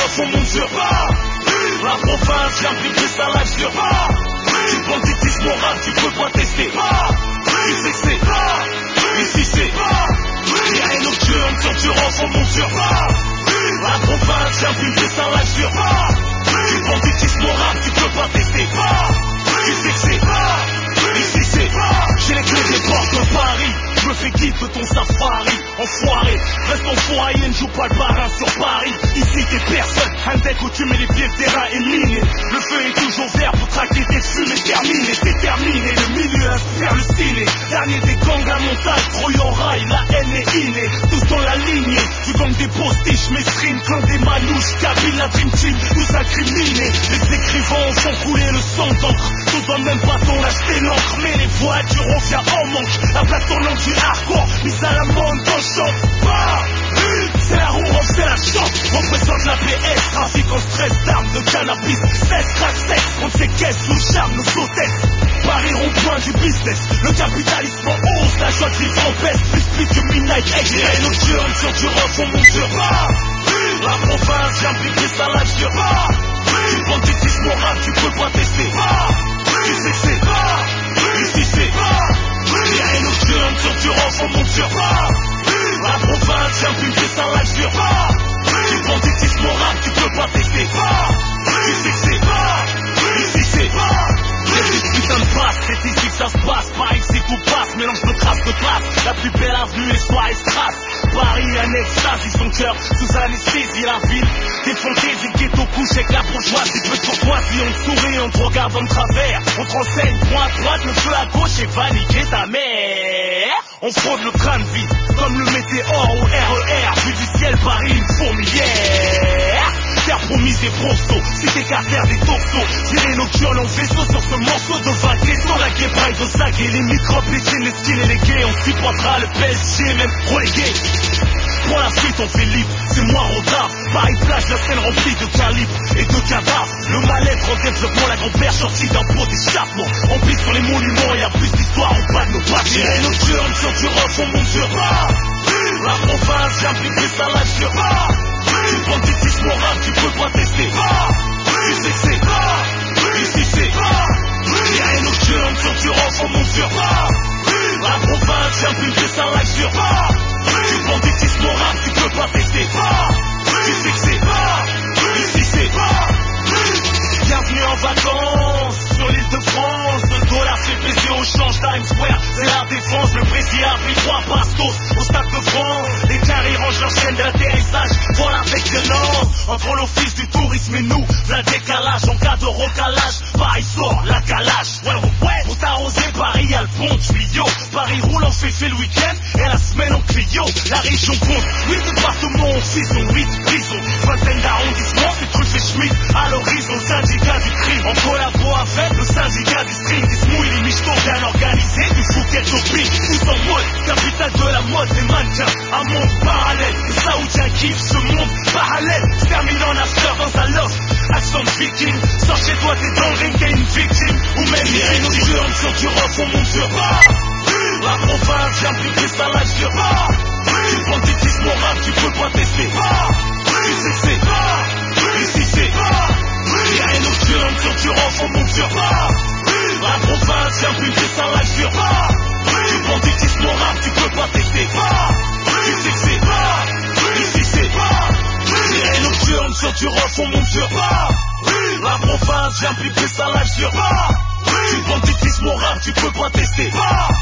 ref, on monte sur la province, j'implique sa live sur du banditisme au rap, tu peux pas tester. Tu sais que c'est ici c'est y'a une nocturne sur du ref, on monte sur la province, j'implique sa live sur du banditisme au rap, tu peux pas tester. Tu sais que c'est ici c'est j'ai les clés des portes de Paris. Je me fais guide de ton safari. Enfoiré, reste en foyer, ne joue pas le parrain sur Paris. Ici t'es personne, un deck où tu mets les pieds, le terrain est miné. Le feu est toujours vert pour traquer tes fumées terminées. T'es terminé, le milieu inspire le ciné. Dernier des gangs à montagne, grouille en rail, la haine est innée. Tous dans la lignée, du gang des postiches, mes streams, clan des manouches, cabine, la dream team, tous incriminés. Les écrivains font couler le sang d'encre. Tous dans le même bâton, acheter l'encre. Mais les voitures, on vient en manque. La plaque tournante du hardcore, mise à la mode dans le champ. C'est la roue, c'est la chance. Représente la PS, trafic en stress d'armes, de cannabis, cesse, crack, sexe, contre ses caisses, nous charme, nos hôtesses. Paris rond-point du business, le capitalisme en hausse, la joie de vivre en baisse, plus que Midnight Express. Nocturne sur du ref, on monte sur la province, j'implique sa live sur du banditisme au rap, tu peux pas tester. Tu sais que c'est ici c'est y'a une nocturne sur du ref, on monte sur la province, j'implique sa live sur du banditisme au rap, tu peux pas tester. Tu sais que c'est ici c'est cette putain de passe, c'est ici que ça se passe. Paris que c'est tout passe, mélange de crasse de classe. La plus belle avenue, les soirées strass. Paris, un extase, son cœur sous anesthésie. La ville, des fantaisies, ghetto couche avec la bourgeoisie. Peu de courtoisie, on sourit, on te regarde en travers. On te renseigne, droite, droite, le feu à gauche et va niquer ta mère. On fraude le train de vie, comme le météore au RER. Vue du ciel, Paris, une fourmilière. Terre promise des prostos, si t'es qu'à faire des toxos. Tirer nocturne en vaisseau sur ce morceau de vague. Sur la guébraille de sac et les microbes, les signes, les styles et les gays. On supportera le PSG, même relégué. Pour la suite on fait libre, c'est moi Rodard. Paris plage, la scène remplie de calibres et de cadavres. Le mal-être en développement, la grand-père sortie d'un pot d'échappement. On pisse sur les monuments, y'a plus d'histoire, on bat de nos papiers. Tirer nocturne sur du ref, on monte sur la province, j'implique sa live sur du banditisme au rap, tu peux pas tester. Tu sais que c'est ici c'est y'a une nocturne sur du ref, on monte sur la province, j'implique sa live sur du banditisme au rap, tu peux pas tester. Tu sais que c'est ici c'est bienvenue en vacances sur l'île de France. Le dollar fait baisser au change, Times Square c'est la défense. Le président a pris 3 pastos au stade de France. Les carrés rangent leur chaîne d'atterrissage, voilà avec violence. Entre l'office du tourisme et nous, la décalage. En cas de recalage, Paris sort la calage. Ouais, pour t'arroser Paris y'a le pont de tuyau. Paris roule en féfé le week-end et la semaine en Clio. La région compte 8 départements en 6 ont 8 prisons. Vingtaine d'arrondissements, c'est truffes et schmitt à l'horizon. Le syndicat du crime, en collabo avec le syndicat du stream. Des smouilles, les michetots bien organisés, du foot et shopping. Tous en mode, capitale de la mode, les mannequins. Un monde parallèle, les saoudiens kiffent ce monde parallèle. Se termine en after dans un loft, accent de viking. Sors chez toi, t'es dans le ring, t'es une victime. Ou même les nocturnes sur du ref, on monte sur la province, j'implique sa live sur du banditisme au rap, tu peux pas tester. Tu sais que c'est ici c'est y'a une nocturne sur du ref, on monte sur la province, j'implique sa live sur du banditisme au rap, tu peux pas tester. Tu sais que c'est ici c'est y'a une nocturne sur du ref, on monte sur la province, j'implique sa live sur du banditisme au rap, tu peux pas tester.